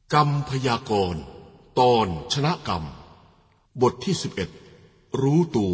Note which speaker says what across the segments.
Speaker 1: กรรมพยากรณ์ตอนชนะกรรมบทที่11รู้ตัว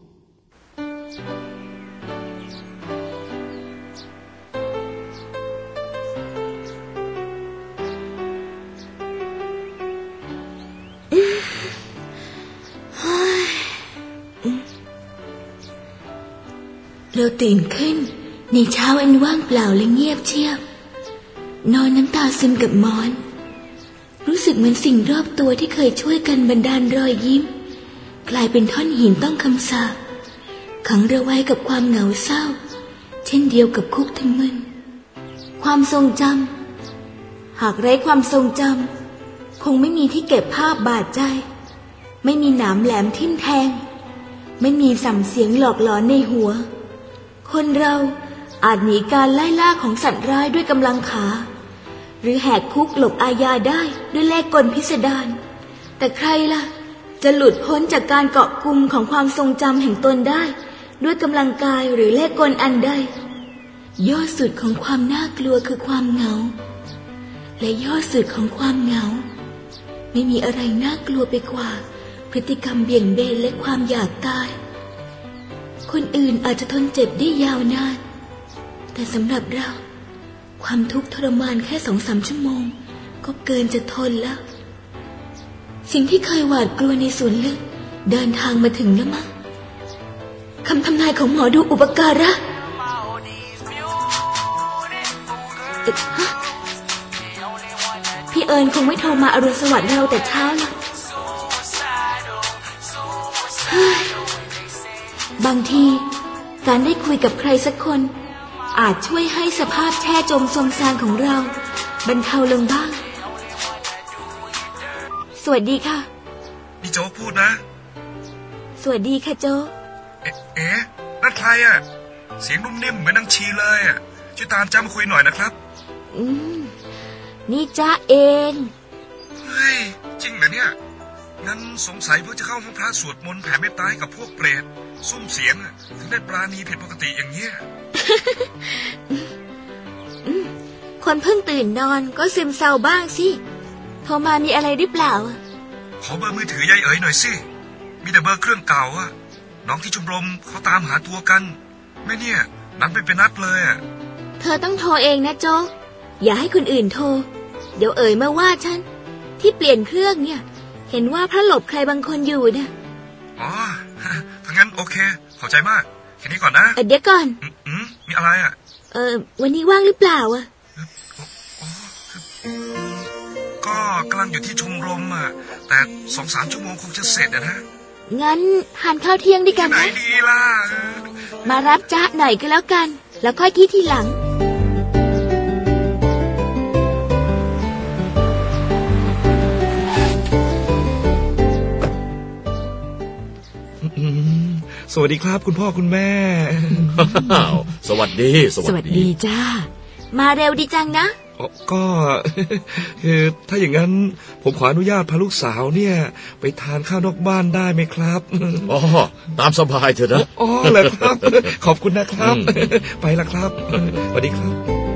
Speaker 2: เราตื่นขึ้นในเช้าอันว่างเปล่าและเงียบเชียบนอนน้ำตาซึมกับหมอนรู้สึกเหมือนสิ่งรอบตัวที่เคยช่วยกันบันดาลรอยยิ้มกลายเป็นท่อนหินต้องคำสาปขังเราไว้กับความเหงาเศร้าเช่นเดียวกับคุกทั้งมึนความทรงจำหากไร้ความทรงจำคงไม่มีที่เก็บภาพบาดใจไม่มีหนามแหลมทิ่มแทงไม่มีสัมเสียงหลอกหลอนในหัวคนเราอาจหนีการไล่ล่าของสัตว์ร้ายด้วยกำลังขาหรือแหกคุกหลบอาญาได้ด้วยเล่ห์กลพิสดารแต่ใครล่ะจะหลุดพ้นจากการเกาะกุมของความทรงจำแห่งตนได้ด้วยกำลังกายหรือเล่ห์กลอันใดยอดสุดของความน่ากลัวคือความเหงาและยอดสุดของความเหงาไม่มีอะไรน่ากลัวไปกว่าพฤติกรรมเบี่ยงเบนและความอยากตายคนอื่นอาจจะทนเจ็บได้ยาวนานแต่สำหรับเราความทุกข์ทรมานแค่ 2-3 ชั่วโมงก็เกินจะทนแล้วสิ่งที่เคยหวาดกลัวในส่วนลึกเดินทางมาถึงแล้วมั้งคำทำนายของหมอดูอุปการะพี่เอิญคงไม่โทรมาอรุณสวัสดิ์เราแต่เช้าหรอกบางทีการได้คุยกับใครสักคนอาจช่วยให้สภาพแช่จมทรมซานของเราบรรเทาลงบ้างสวัสดีค่ะ
Speaker 3: นี่โจ๊กพูดนะ
Speaker 2: สวัสดีค่ะโจ๊ก
Speaker 3: นั่นใครอ่ะเสียงนุ่มนิ่มเหมือนนางชีเลยอ่ะช่วยตามจ้ามาคุยหน่อยนะครับ
Speaker 2: นี่จ้าเอง
Speaker 3: เฮ้ยจริงเหรอเนี่ยงั้นสงสัยเพื่อจะเข้าห้องพระสวดมนต์แผ่เมตตากับพวกเปรตซุ่มเสียงถึงได้ปราณีผิดปกติอย่างเงี้ย
Speaker 2: คนเพิ่งตื่นนอนก็ซึมเศร้าบ้างสิโทรมามีอะไรหรือเปล่า
Speaker 3: ขอเบอร์มือถือยายเอ๋ยหน่อยสิมีแต่เบอร์เครื่องเก่าอ่ะน้องที่ชมรมเขาตามหาตัวกันแม่เนี่ยนัดไปเป็นนัดเลยอ่ะ
Speaker 2: เธอต้องโทรเองนะโจ๊กอย่าให้คนอื่นโทรเดี๋ยวเอ๋ยมาว่าฉันที่เปลี่ยนเครื่องเนี่ยเห็นว่าพระหลบใครบางคนอยู่นะ
Speaker 3: อ๋อถ้างั้นโอเคขอบใจมากแค่นี้ก่อนนะ
Speaker 2: เดี๋ยวก่อน
Speaker 3: มีอะไรอ่ะ
Speaker 2: วันนี้ว่างหรือเปล่าอ่ะ
Speaker 3: ก็กำลังอยู่ที่ชมรมอ่ะแต่ 2-3 ชั่วโมงคงจะเสร็จนะ
Speaker 2: งั้นทานข้าวเที่ยงด้วยกันนะไหน
Speaker 3: ดีล่ะ
Speaker 2: มารับจ๊ะหน่อยก็แล้วกันแล้วค่อยคิดทีหลัง
Speaker 3: สวัสดีครับคุณพ่อคุณแม่
Speaker 1: สวัสดี
Speaker 2: จ้ามาเร็วดีจังนะ
Speaker 3: ก็คือถ้าอย่างนั้นผมขออนุญาตพาลูกสาวเนี่ยไปทานข้าวนอกบ้านได้ไหมครับ
Speaker 1: อ๋อตามสบายเถอะนะ
Speaker 3: อ๋อเหรอครับขอบคุณนะครับไปละครับสวัสดีครับ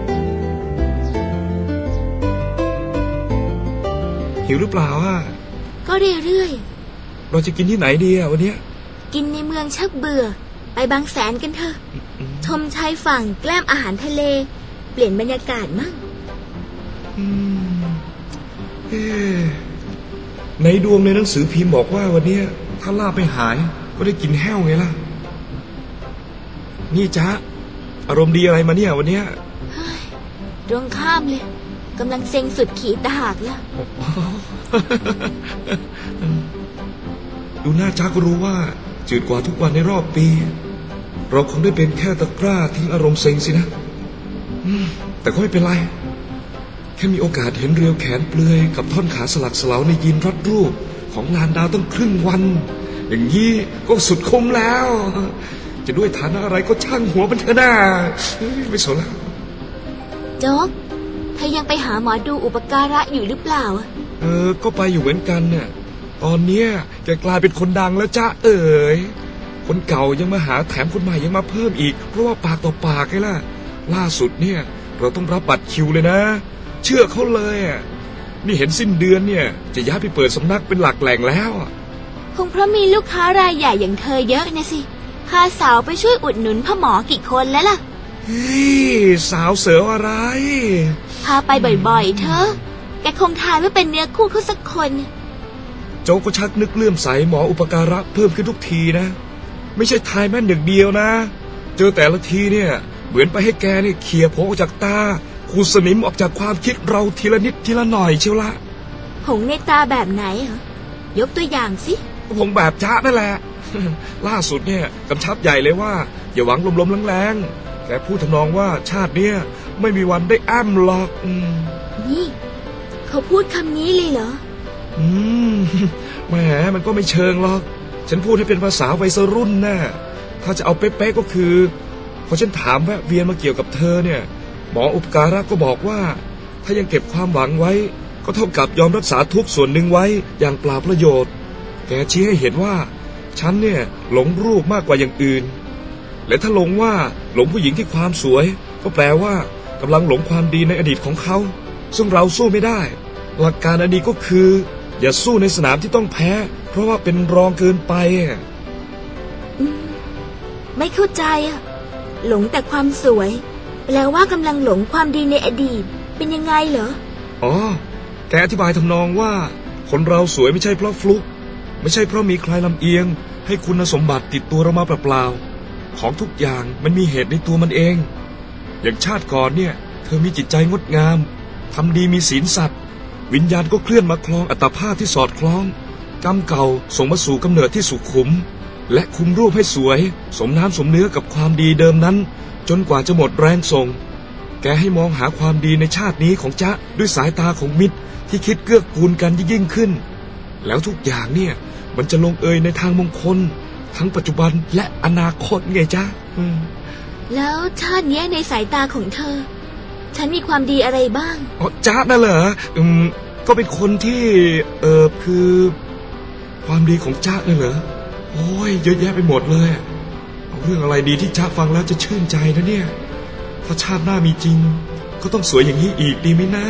Speaker 3: หิวหรือเปล่าอ่ะ
Speaker 2: ก็เรื่อย
Speaker 3: ๆเราจะกินที่ไหนดีอ่ะวันนี้
Speaker 2: กินในเมืองชักเบื่อไปบางแสนกันเถอะชมชายฝั่งแกล้มอาหารทะเลเปลี่ยนบรรยากาศมั่ง
Speaker 3: ในดวงในหนังสือพิมพ์บอกว่าวันนี้ถ้าล่าไปหายก็ได้กินแห้วไงล่ะนี่จ๊ะอารมณ์ดีอะไรมาเนี่ยวันนี้
Speaker 2: ตรงข้ามเลยกำลังเซ็งสุดขีดตะหากแล้ว
Speaker 3: ดูหน้าจ๊ะก็รู้ว่าจืดกว่าทุกวันในรอบปีเราคงได้เป็นแค่ตะกร้าทิ้งอารมณ์เซ็งสินะแต่ก็ไม่เป็นไรแค่มีโอกาสเห็นเรียวแขนเปลือยกับท่อนขาสลักสลาวในยีนรัดรูปของลานดาวตั้งครึ่งวันอย่างนี้ก็สุดคุ้มแล้วจะด้วยฐานะอะไรก็ช่างหัวมันเถอะนะไม่สนแล้ว
Speaker 2: โจ๊กเธอยังไปหาหมอดูอุปการะอยู่หรือเปล่า
Speaker 3: ก็ไปอยู่เหมือนกันเนี่ยตอนเนี้ยแกกลายเป็นคนดังแล้วจ้าคนเก่ายังมาหาแถมคนใหม่ยังมาเพิ่มอีกเพราะว่าปากต่อปากไงล่ะล่าสุดเนี่ยเราต้องรับบัตรคิวเลยนะเชื่อเขาเลยนี่เห็นสิ้นเดือนเนี่ยจะย้ายไปเปิดสำนักเป็นหลักแหล่งแล้ว
Speaker 2: คงเพราะมีลูกค้ารายใหญ่อย่างเธอเยอะนะสิพาสาวไปช่วยอุดหนุนพ่อหมอกี่คนแล้วล่ะ
Speaker 3: เฮ้ยสาวเสืออะไร
Speaker 2: พาไปบ่อยๆเธอแกคงทายว่าเป็นเนื้อคู่เขาสักคน
Speaker 3: โจก็ชักนึกเลื่อมใสหมออุปการะเพิ่มขึ้นทุกทีนะไม่ใช่ทายแม่นอย่างเดียวนะเจอแต่ละทีเนี่ยเหมือนไปให้แกนี่เขี่ยผงออกจากตาขูดสนิมออกจากความคิดเราทีละนิดทีละหน่อยเชียวละ
Speaker 2: ผงในตาแบบไหนเหรอยกตัวอย่างสิ
Speaker 3: ผงแบบจ้านั่นแหละ ล่าสุดเนี่ยกำชับใหญ่เลยว่าอย่าหวังลมๆแรงๆแต่พูดทำนองว่าชาติเนี้ยไม่มีวันได้แอมหรอก
Speaker 2: นี่เขาพูดคำนี้เลยเหรอ
Speaker 3: แหมมันก็ไม่เชิงหรอกฉันพูดให้เป็นภาษาวัยรุ่นน่ะถ้าจะเอาเป๊ะๆก็คือพอฉันถามแวะเวียนมาเกี่ยวกับเธอเนี่ยหมออุปการะก็บอกว่าถ้ายังเก็บความหวังไว้ก็เท่ากับยอมรักษาทุกส่วนหนึ่งไว้อย่างเปล่าประโยชน์แกชี้ให้เห็นว่าฉันเนี่ยหลงรูปมากกว่าอย่างอื่นและถ้าหลงว่าหลงผู้หญิงที่ความสวยก็แปลว่ากำลังหลงความดีในอดีตของเขาซึ่งเราสู้ไม่ได้หลักการอันนี้ก็คืออย่าสู้ในสนามที่ต้องแพ้เพราะว่าเป็นรองเกินไป
Speaker 2: ไม่เข้าใจหลงแต่ความสวยแปลว่ากำลังหลงความดีในอดีตเป็นยังไงเหรอ
Speaker 3: อ๋อแกอธิบายทำนองว่าคนเราสวยไม่ใช่เพราะฟลุกไม่ใช่เพราะมีใครลำเอียงให้คุณสมบัติติดตัวเรามาเปล่าๆของทุกอย่างมันมีเหตุในตัวมันเองอย่างชาติก่อนเนี่ยเธอมีจิตใจงดงามทำดีมีศีลสัตย์วิญญาณก็เคลื่อนมาคลองอัตภาพที่สอดคล้องกรรมเก่าส่งมาสู่กำเนิดที่สุขุมและคุมรูปให้สวยสมน้ำสมเนื้อกับความดีเดิมนั้นจนกว่าจะหมดแรงส่งแกให้มองหาความดีในชาตินี้ของจ๊ะด้วยสายตาของมิตรที่คิดเกื้อกูลกันยิ่งขึ้นแล้วทุกอย่างเนี่ยมันจะลงเอยในทางมงคลทั้งปัจจุบันและอนาคตไงจ๊ะ
Speaker 2: แล้วชาตินี้ในสายตาของเธอฉันมีความดีอะไรบ้าง
Speaker 3: อ๋อจ๊ะน่ะเหรอก็เป็นคนที่คือความดีของจ๊ะน่ะเหรอโอ้ยเยอะแยะไปหมดเลยเอาเรื่องอะไรดีที่จ๊ะฟังแล้วจะชื่นใจนะเนี่ยถ้าชาติหน้ามีจริงก็ต้องสวยอย่างนี้อีกดีไหมนะ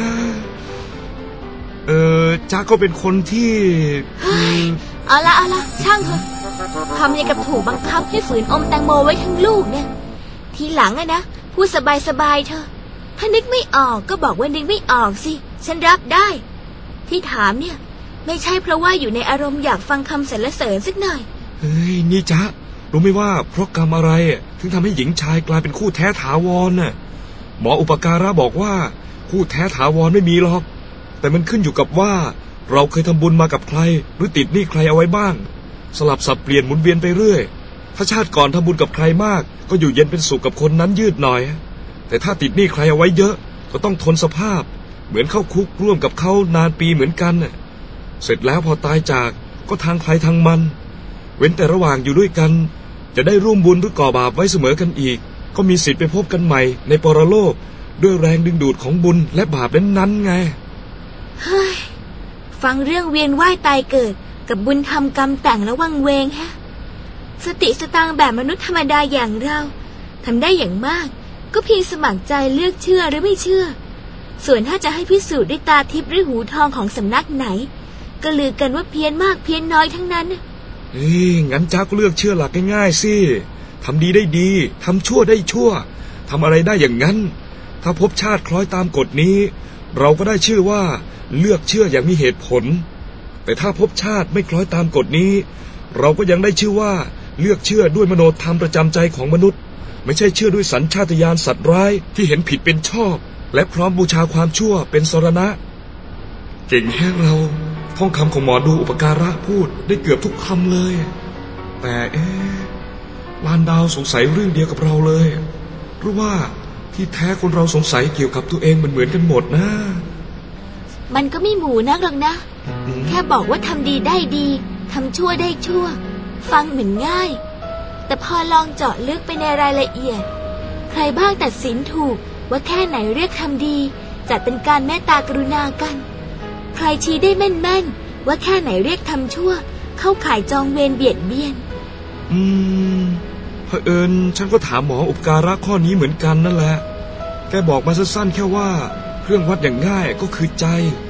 Speaker 3: จ๊ะก็เป็นคนที่
Speaker 2: เอาละช่างเถอะทำอย่างกับถูกบังคับให้ฝืนอมแตงโมไว้ทั้งลูกเนี่ยทีหลังนะพูดสบายเถอะถ้านึกไม่ออกก็บอกว่านึกไม่ออกสิฉันรับได้ที่ถามเนี่ยไม่ใช่เพราะว่าอยู่ในอารมณ์อยากฟังคำสรรเสริญสักหน่อย
Speaker 3: เฮ้ยนี่จ๊ะรู้ไหมว่าเพราะกรรมอะไรถึงทำให้หญิงชายกลายเป็นคู่แท้ถาวรน่ะหมออุปการะบอกว่าคู่แท้ถาวรไม่มีหรอกแต่มันขึ้นอยู่กับว่าเราเคยทำบุญมากับใครหรือติดหนี้ใครเอาไว้บ้างสลับสับเปลี่ยนหมุนเวียนไปเรื่อยถ้าชาติก่อนทำบุญกับใครมากก็อยู่เย็นเป็นสุขกับคนนั้นยืดหน่อยแต่ถ้าติดหนี้ใครเอาไว้เยอะก็ต้องทนสภาพเหมือนเข้าคุกร่วมกับเขานานปีเหมือนกันเสร็จแล้วพอตายจากก็ทางใครทางมันเว้นแต่ระหว่างอยู่ด้วยกันจะได้ร่วมบุญหรือก่อบาปไว้เสมอกันอีกก็มีสิทธิ์ไปพบกันใหม่ในปรโลกด้วยแรงดึงดูดของบุญและบาปนั้นไง
Speaker 2: เฮ้ยฟังเรื่องเวียนว่ายตายเกิดกับบุญทำกรรมแต่งแล้ววังเวงฮะสติสตางค์แบบมนุษย์ธรรมดาอย่างเราทำได้อย่างมากก็เพียงสมัครใจเลือกเชื่อหรือไม่เชื่อส่วนถ้าจะให้พิสูจน์ด้วยตาทิพย์หรือหูทองของสำนักไหนก็ลือกันว่าเพี้ยนมากเพี้ยนน้อยทั้งนั้น
Speaker 3: งั้นจ๊ะก็เลือกเชื่อหลักง่ายๆสิทำดีได้ดีทำชั่วได้ชั่วทำอะไรได้อย่างนั้นถ้าพบชาติคล้อยตามกฎนี้เราก็ได้ชื่อว่าเลือกเชื่ออย่างมีเหตุผลแต่ถ้าพบชาติไม่คล้อยตามกฎนี้เราก็ยังได้ชื่อว่าเลือกเชื่อด้วยมโนธรรมประจำใจของมนุษย์ไม่ใช่เชื่อด้วยสัญชาตญาณสัตว์ร้ายที่เห็นผิดเป็นชอบและพร้อมบูชาความชั่วเป็นสรณะเก่งแห้งเราท่องคำของหมอดูอุปการะพูดได้เกือบทุกคำเลยแต่ลานดาวสงสัยเรื่องเดียวกับเราเลยหรือว่าที่แท้คนเราสงสัยเกี่ยวกับตัวเองเหมือนกันหมดนะ
Speaker 2: มันก็ไม่หมู่นักหรอกนะแค่บอกว่าทำดีได้ดีทำชั่วได้ชั่วฟังเหมือนง่ายแต่พอลองเจาะลึกไปในรายละเอียดใครบ้างตัดสินถูกว่าแค่ไหนเรียกทำดีจัดเป็นการเมตตากรุณากันใครชี้ได้แม่นๆว่าแค่ไหนเรียกทำชั่วเข้าข่ายจองเวรเบียดเบียน
Speaker 3: เผอิญฉันก็ถามหมออุปการะข้อนี้เหมือนกันนั่นแหละแกบอกมาสั้นๆแค่ว่าเครื่องวัดอย่างง่ายก็คือใจ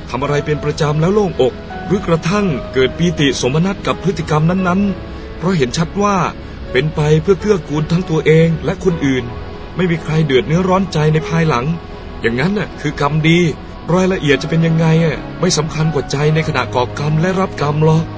Speaker 3: ทำอะไรเป็นประจำแล้วโล่งอกหรือกระทั่งเกิดปีติสมนัสกับพฤติกรรมนั้นๆเพราะเห็นชัดว่าเป็นไปเพื่อเกื้อกูลทั้งตัวเองและคนอื่นไม่มีใครเดือดเนื้อร้อนใจในภายหลังอย่างนั้นน่ะคือกรรมดีรายละเอียดจะเป็นยังไงไม่สำคัญกว่าใจในขณะก่อกรรมและรับกรรมหรอก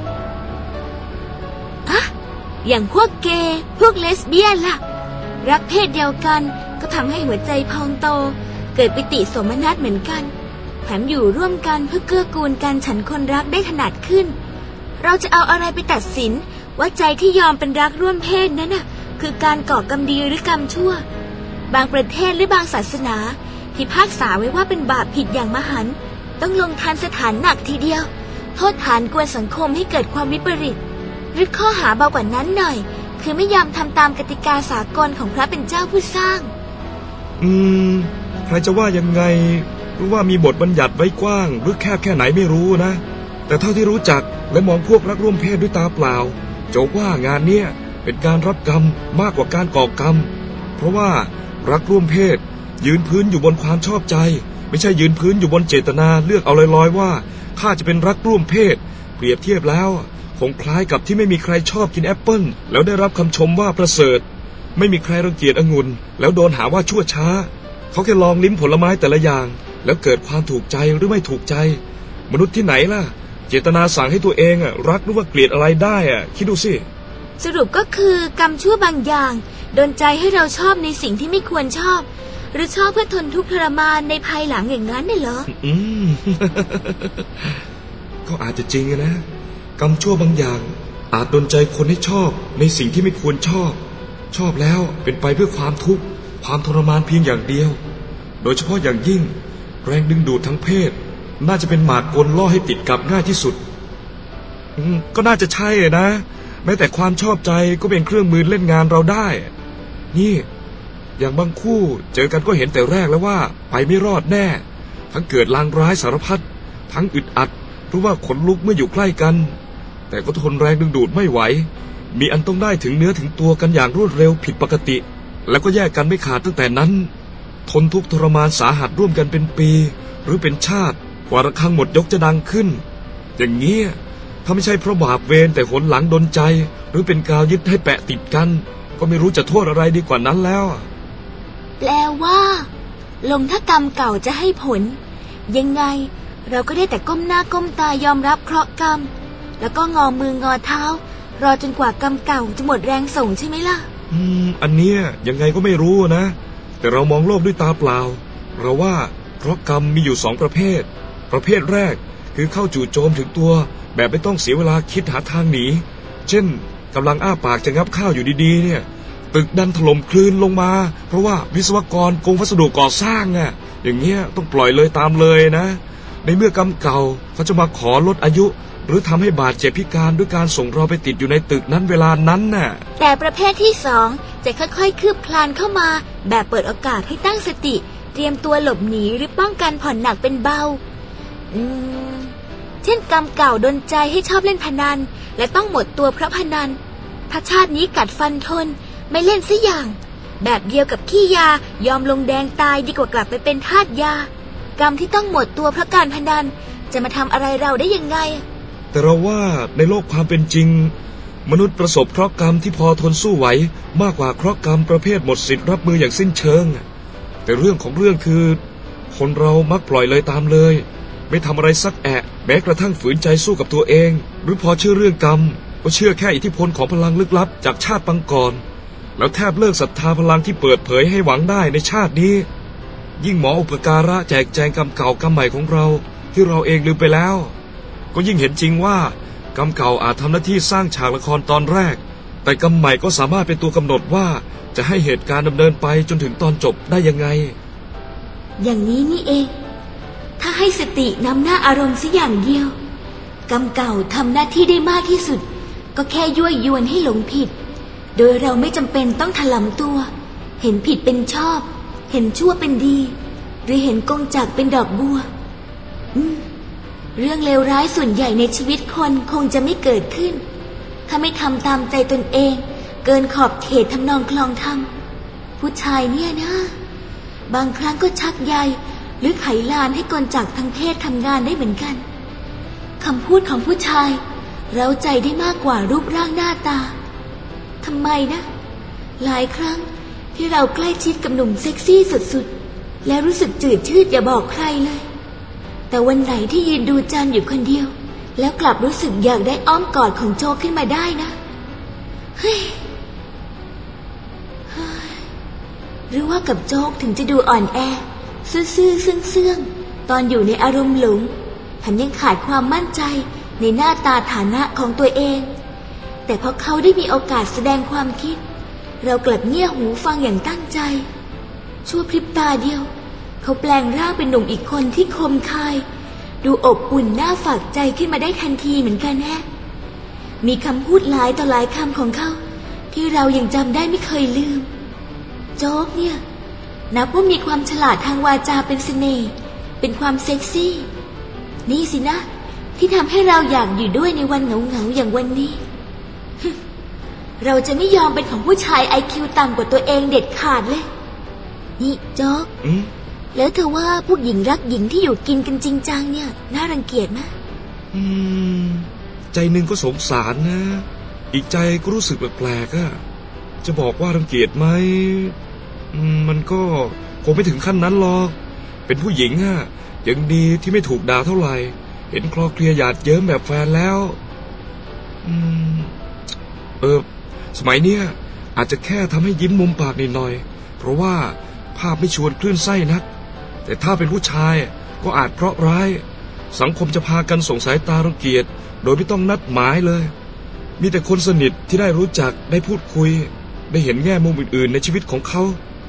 Speaker 2: อะอย่างพวกเกย์พวกเลสเบี้ยนล่ะรักเพศเดียวกันก็ทำให้หัวใจพองโตเกิดปิติสมนัสเหมือนกันแถมอยู่ร่วมกันเพื่อเกื้อกูลกันฉันคนรักได้ถนัดขึ้นเราจะเอาอะไรไปตัดสินว่าใจที่ยอมเป็นรักร่วมเพศนั้นน่ะคือการก่อกรรมดีหรือกรรมชั่วบางประเทศหรือบางศาสนาพิพากษาไว้ว่าเป็นบาปผิดอย่างมหันต์ต้องลงทันสถานหนักทีเดียวโทษฐานกวนสังคมให้เกิดความวิปริตหรือข้อหาเบากว่านั้นหน่อยคือไม่ยอมทำตามกติกาสากลของพระเป็นเจ้าผู้สร้าง
Speaker 3: ใครจะว่ายังไงหรือว่ามีบทบัญญัติไว้กว้างหรือแคบแค่ไหนไม่รู้นะแต่เท่าที่รู้จักและมองพวกรักร่วมเพศด้วยตาเปล่าโจบว่างานเนี้ยเป็นการรับกรรมมากกว่าการก่อกรรมเพราะว่ารักร่วมเพศยืนพื้นอยู่บนความชอบใจไม่ใช่ยืนพื้นอยู่บนเจตนาเลือกเอาลอยๆว่าข้าจะเป็นรักร่วมเพศเปรียบเทียบแล้วคงคล้ายกับที่ไม่มีใครชอบกินแอปเปิ้ลแล้วได้รับคำชมว่าประเสริฐไม่มีใครรังเกียจองุ่นแล้วโดนหาว่าชั่วช้าเขาแค่ลองลิ้มผลไม้แต่ละอย่างแล้วเกิดความถูกใจหรือไม่ถูกใจมนุษย์ที่ไหนล่ะเจตนาสั่งให้ตัวเองรักหรือว่าเกลียดอะไรได้คิดดูสิ
Speaker 2: สรุปก็คือกรรมชั่วบางอย่างโดนใจให้เราชอบในสิ่งที่ไม่ควรชอบหรือชอบเพื่อทนทุกข์ทรมานในภายหลังอย่างนั้นเหรอ
Speaker 3: ก็อาจจะจริงนะกรรมชั่วบางอย่างอาจดลใจคนให้ชอบในสิ่งที่ไม่ควรชอบแล้วเป็นไปเพื่อความทุกข์ความทรมานเพียงอย่างเดียวโดยเฉพาะอย่างยิ่งแรงดึงดูดทางเพศน่าจะเป็นหมากกลล่อให้ติดกับง่ายที่สุดก็น่าจะใช่นะแม้แต่ความชอบใจก็เป็นเครื่องมือเล่นงานเราได้นี่อย่างบางคู่เจอกันก็เห็นแต่แรกแล้วว่าไปไม่รอดแน่ทั้งเกิดลางร้ายสารพัดทั้งอึดอัดหรือว่าขนลุกเมื่ออยู่ใกล้กันแต่ก็ทนแรงดึงดูดไม่ไหวมีอันต้องได้ถึงเนื้อถึงตัวกันอย่างรวดเร็วผิดปกติแล้วก็แยกกันไม่ขาดตั้งแต่นั้นทนทุกข์ทรมานสาหัสร่วมกันเป็นปีหรือเป็นชาติกว่าระฆังหมดยกจะดังขึ้นอย่างเงี้ยถ้าไม่ใช่เพราะบาปเวรแต่หนหลังดลใจหรือเป็นกาวยึดให้แปะติดกันก็ไม่รู้จะโทษอะไรดีกว่านั้นแล้ว
Speaker 2: แปลว่าลงถ้ากรรมเก่าจะให้ผลยังไงเราก็ได้แต่ก้มหน้าก้มตายอมรับเคราะห์กรรมแล้วก็งอมืองอเท้ารอจนกว่ากรรมเก่าจะหมดแรงส่งใช่ไหมล่ะ
Speaker 3: อันเนี้ยยังไงก็ไม่รู้นะแต่เรามองโลกด้วยตาเปล่าเราว่าเพราะกรรมมีอยู่2ประเภทแรกคือเข้าจู่โจมถึงตัวแบบไม่ต้องเสียเวลาคิดหาทางหนีเช่นกำลังอ้าปากจะงับข้าวอยู่ดีๆเนี่ยตึกดันถล่มคลื่นลงมาเพราะว่าวิศวกรโกงวัสดุก่อสร้างอย่างเงี้ยต้องปล่อยเลยตามเลยนะในเมื่อกรรมเก่าเขาจะมาขอลดอายุหรือทำให้บาดเจ็บพิการด้วยการส่งเราไปติดอยู่ในตึกนั้นเวลานั้นน่ะ
Speaker 2: แต่ประเภทที่2จะค่อยๆคืบคลานเข้ามาแบบเปิดโอกาสให้ตั้งสติเตรียมตัวหลบหนีหรือป้องกันผ่อนหนักเป็นเบาเช่นกรรมเก่าดลใจให้ชอบเล่นพนันและต้องหมดตัวเพราะพนันถ้าชาตินี้กัดฟันทนไม่เล่นสักอย่างแบบเดียวกับขี้ยายอมลงแดงตายดีกว่ากลับไปเป็นทาสยากรรมที่ต้องหมดตัวเพราะการพนันจะมาทำอะไรเราได้ยังไง
Speaker 3: แต่เราว่าในโลกความเป็นจริงมนุษย์ประสบเคราะห์กรรมที่พอทนสู้ไหวมากกว่าเคราะห์กรรมประเภทหมดสิทธิ์รับมืออย่างสิ้นเชิงแต่เรื่องของเรื่องคือคนเรามักปล่อยเลยตามเลยไม่ทำอะไรสักแม้กระทั่งฝืนใจสู้กับตัวเองหรือพอเชื่อเรื่องกรรมก็เชื่อแค่อิทธิพลของพลังลึกลับจากชาติปางก่อนแล้วแทบเลิกศรัทธาพลังที่เปิดเผยให้หวังได้ในชาตินี้ยิ่งหมออุปการะแจกแจงกรรมเก่ากรรมใหม่ของเราที่เราเองลืมไปแล้วก็ยิ่งเห็นจริงว่ากรรมเก่าอาจทำหน้าที่สร้างฉากละครตอนแรกแต่กรรมใหม่ก็สามารถเป็นตัวกำหนดว่าจะให้เหตุการณ์ดำเนินไปจนถึงตอนจบได้ยังไง
Speaker 2: อย่างนี้นี่เองถ้าให้สตินำหน้าอารมณ์สักอย่างเดียวกรรมเก่าทำหน้าที่ได้มากที่สุดก็แค่ยั่วยวนให้หลงผิดโดยเราไม่จำเป็นต้องถลำตัวเห็นผิดเป็นชอบเห็นชั่วเป็นดีหรือเห็นกงจักรเป็นดอกบัวเรื่องเลวร้ายส่วนใหญ่ในชีวิตคนคงจะไม่เกิดขึ้นถ้าไม่ทำตามใจตนเองเกินขอบเขตทำนองคลองธรรมผู้ชายเนี่ยนะบางครั้งก็ชักใยหรือไขลานให้กลจักทางเพศทำงานได้เหมือนกันคำพูดของผู้ชายเร้าใจได้มากกว่ารูปร่างหน้าตาทำไมนะหลายครั้งที่เราใกล้ชิดกับหนุ่มเซ็กซี่สุดๆและรู้สึกจืดชืดอย่าบอกใครเลยแต่วันไหนที่ยืนดูจันอยู่คนเดียวแล้วกลับรู้สึกอยากได้อ้อมกอดของโจ๊กขึ้นมาได้นะเฮ้ยหรือว่ากับโจ๊กถึงจะดูอ่อนแอซื่อๆเสื่องๆตอนอยู่ในอารมณ์หลงแถมยังขาดความมั่นใจในหน้าตาฐานะของตัวเองแต่พอเขาได้มีโอกาสแสดงความคิดเรากลับเงี่ยหูฟังอย่างตั้งใจชั่วพริบตาเดียวเขาแปลงร่างเป็นหนุ่มอีกคนที่คมคายดูอบอุ่นน่าฝากใจขึ้นมาได้ทันทีเหมือนกันแฮะมีคำพูดหลายต่อหลายคำของเขาที่เรายังจำได้ไม่เคยลืมโจ๊กเนี่ยนับว่ามีความฉลาดทางวาจาเป็นเสน่ห์เป็นความเซ็กซี่นี่สินะที่ทำให้เราอยากอยู่ด้วยในวันเหงาๆอย่างวันนี้ เราจะไม่ยอมเป็นของผู้ชาย IQ ต่ำกว่าตัวเองเด็ดขาดเลยนี่โจ๊กแล้วเธอว่าพวกหญิงรักหญิงที่อยู่กินกันจริงจังเนี่ยน่ารังเกียจไหม
Speaker 3: ใจหนึ่งก็สงสารนะอีกใจก็รู้สึกแปลกๆอะจะบอกว่ารังเกียจไหมมันก็คงไม่ถึงขั้นนั้นหรอกเป็นผู้หญิงอะยังดีที่ไม่ถูกด่าเท่าไหร่เห็นคลอเคลียหยาดเยิ้มแบบแฟนแล้วสมัยเนี้ยอาจจะแค่ทำให้ยิ้มมุมปากนิดหน่อยเพราะว่าภาพไม่ชวนคลื่นไส้นักแต่ถ้าเป็นผู้ชายก็อาจเพราะร้ายสังคมจะพากันส่งสายตารังเกียจโดยไม่ต้องนัดหมายเลยมีแต่คนสนิทที่ได้รู้จักได้พูดคุยได้เห็นแง่มุมอื่นๆในชีวิตของเขา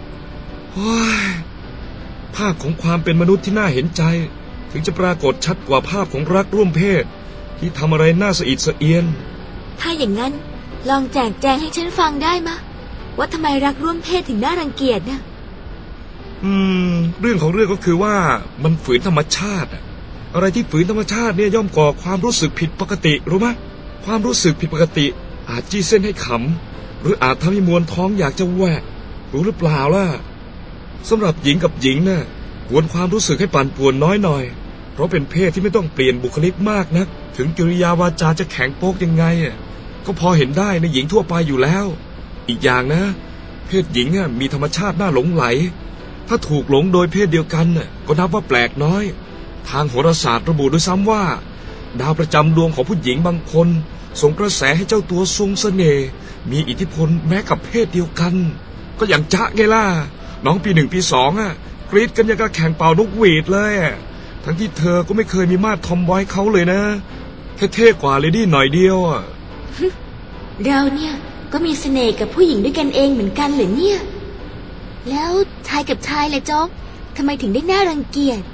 Speaker 3: ภาพของความเป็นมนุษย์ที่น่าเห็นใจถึงจะปรากฏชัดกว่าภาพของรักร่วมเพศที่ทำอะไรน่าสะอิดสะเอียน
Speaker 2: ถ้าอย่างนั้นลองแจกแจงให้ฉันฟังได้มะว่าทำไมรักร่วมเพศถึงน่ารังเกียจนะ
Speaker 3: เรื่องของเรื่องก็คือว่ามันฝืนธรรมชาติอะไรที่ฝืนธรรมชาติเนี่ยย่อมก่อความรู้สึกผิดปกติรู้ไหมความรู้สึกผิดปกติอาจจี้เส้นให้ขำหรืออาจทำให้มวลท้องอยากจะแหวกรู้หรือเปล่าล่ะสำหรับหญิงกับหญิงน่ะควรความรู้สึกให้ปั่นป่วนน้อยหน่อยเพราะเป็นเพศที่ไม่ต้องเปลี่ยนบุคลิกมากนักถึงกิริยาวาจาจะแข็งโป๊กยังไงก็พอเห็นได้ในหญิงทั่วไปอยู่แล้วอีกอย่างนะเพศหญิงมีธรรมชาติน่าหลงไหลถ้าถูกหลงโดยเพศเดียวกันก็นับว่าแปลกน้อยทางโหราศาสตร์ระบุด้วยซ้ำว่าดาวประจำดวงของผู้หญิงบางคนส่งกระแสให้เจ้าตัวทรงเสน่ห์มีอิทธิพลแม้กับเพศเดียวกันก็อย่างจ๊ะไงล่ะน้องปี 1 ปี 2กรี๊ดกันอย่างกับแข่งเป่านกหวีดเลยทั้งที่เธอก็ไม่เคยมีมาดทอมไว้เขาเลยนะแค่เท่กว่าเลดี้หน่อยเดียว
Speaker 2: เราเนี่ยก็มีเสน่ห์กับผู้หญิงด้วยกันเองเหมือนกันเหรอเนี่ยแล้วชายกับชายเลยโจ๊กทำไมถึงได้น่ารังเกียจ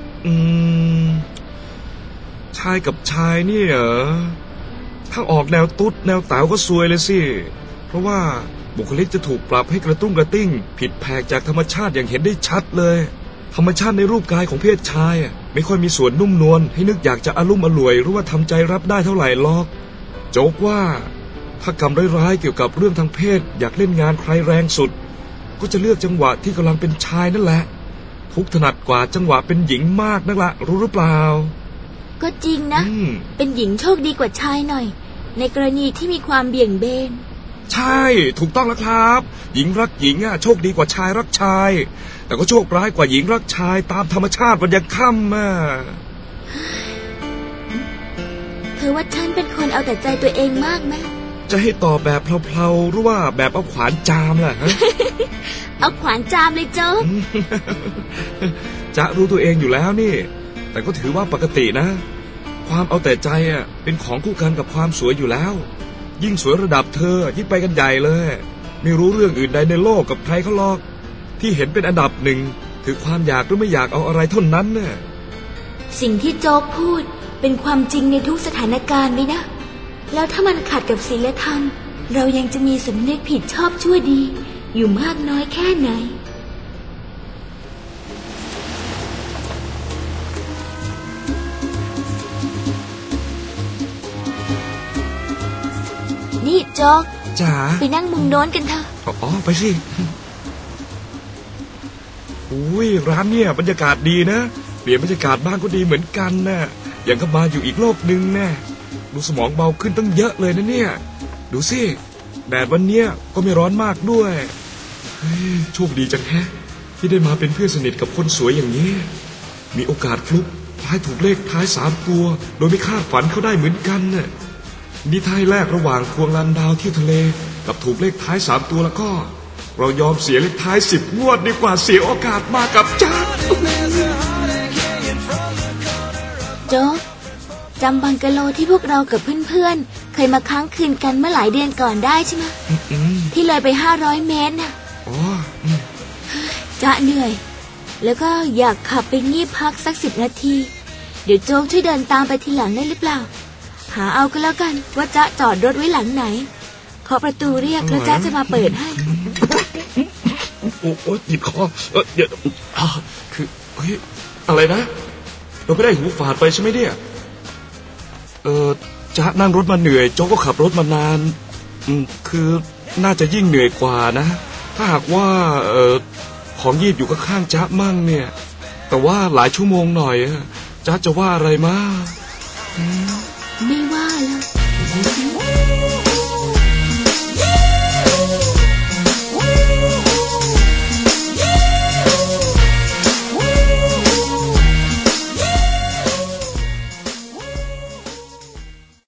Speaker 3: ชายกับชายนี่เหรอถ้าออกแนวตุ๊ดแนวเต๋าก็ซวยเลยสิเพราะว่าบุคลิกจะถูกปรับให้กระตุ้งกระติ้งผิดแผกจากธรรมชาติอย่างเห็นได้ชัดเลยธรรมชาติในรูปกายของเพศชายไม่ค่อยมีส่วนนุ่มนวลให้นึกอยากจะอลุ่มอล่วยหรือว่าทำใจรับได้เท่าไหร่หรอกโจ๊กว่าถ้ากรรมร้ายๆเกี่ยวกับเรื่องทางเพศอยากเล่นงานใครแรงสุดก็จะเลือกจังหวะที่กำลังเป็นชายนั่นแหละทุกถนัดกว่าจังหวะเป็นหญิงมากนักละรู้หรือเปล่า
Speaker 2: ก็จริงนะเป็นหญิงโชคดีกว่าชายหน่อยในกรณีที่มีความเบี่ยงเบน
Speaker 3: ใช่ถูกต้องแล้วครับหญิงรักหญิงโชคดีกว่าชายรักชายแต่ก็โชคร้ายกว่าหญิงรักชายตามธรรมชาติวันยังค่
Speaker 2: ำเธอว่าฉันเป็นคนเอาแต่ใจตัวเองมากไหม
Speaker 3: จะให้ตอบแบบเพลาๆหรือว่าแบบเอาขวานจามล่ะฮะ
Speaker 2: เอาขวานจามเลยโจ๊ก
Speaker 3: จะรู้ตัวเองอยู่แล้วนี่แต่ก็ถือว่าปกตินะความเอาแต่ใจเป็นของคู่กันกับความสวยอยู่แล้วยิ่งสวยระดับเธอยิ่งไปกันใหญ่เลยไม่รู้เรื่องอื่นใดในโลกกับใครเขาหรอกที่เห็นเป็นอันดับหนึ่งคือความอยากหรือไม่อยากเอาอะไรเท่านั้นน่ะ
Speaker 2: สิ่งที่โจ๊กพูดเป็นความจริงในทุกสถานการณ์ไหมนะแล้วถ้ามันขัดกับศีลธรรมเรายังจะมีสำนึกผิดชอบชั่วดีอยู่มากน้อยแค่ไหนนี่โจ๊ก
Speaker 3: จ๋า
Speaker 2: ไปนั่งมุมโน้นกันเถอะ
Speaker 3: อ๋อไปสิอุ้ยร้านเนี่ยบรรยากาศดีนะเปลี่ยนบรรยากาศบ้างก็ดีเหมือนกันนะอย่างกับมาอยู่อีกโลกหนึ่งนะดูสมองเบาขึ้นตั้งเยอะเลยนะเนี่ยดูสิแดดวันเนี้ยก็ไม่ร้อนมากด้วยโชคดีจังแฮะที่ได้มาเป็นเพื่อนสนิทกับคนสวยอย่างนี้มีโอกาสฟลุกท้ายถูกเลขท้าย3 ตัวโดยไม่คาดฝันเขาได้เหมือนกันน่ะนี่ท้ายแรกระหว่างควงลันดาวเที่ยวทะเลกับถูกเลขท้าย3 ตัวแล้วก็เรายอมเสียเลขท้าย10 งวดดีกว่าเสียโอกาสมากับจ๊า
Speaker 2: โจ๊กจำบังกะโลที่พวกเรากับเพื่อนๆเคยมาค้างคืนกันเมื่อหลายเดือนก่อนได้ใช่ไหมที่เลยไป500 เมตรน่ะจ๊ะเหนื่อยแล้วก็อยากขับไปงีบพักสัก10 นาทีเดี๋ยวโจ๊กช่วยเดินตามไปทีหลังได้หรือเปล่าหาเอาก็แล้วกันว่าจ๊ะจอดรถไว้หลังไหนเคาะประตูเรียกแล้วจ๊ะจะมาเปิดให้
Speaker 3: โอ้หยิบคอเดี๋ยวคือเฮ้ยอะไรนะเราไม่ได้หูฝาดไปใช่ไหมเนี่ยจ๊ะนั่งรถมาเหนื่อยโจ๊กก็ขับรถมานานคือน่าจะยิ่งเหนื่อยกว่านะถ้าหากว่าของยีบอยู่ข้างๆจ๊ะมั่งเนี่ยแต่ว่าหลายชั่วโมงหน่อยจ๊ะจะว่าอะไรมา
Speaker 2: ไม่ว่าแล้ว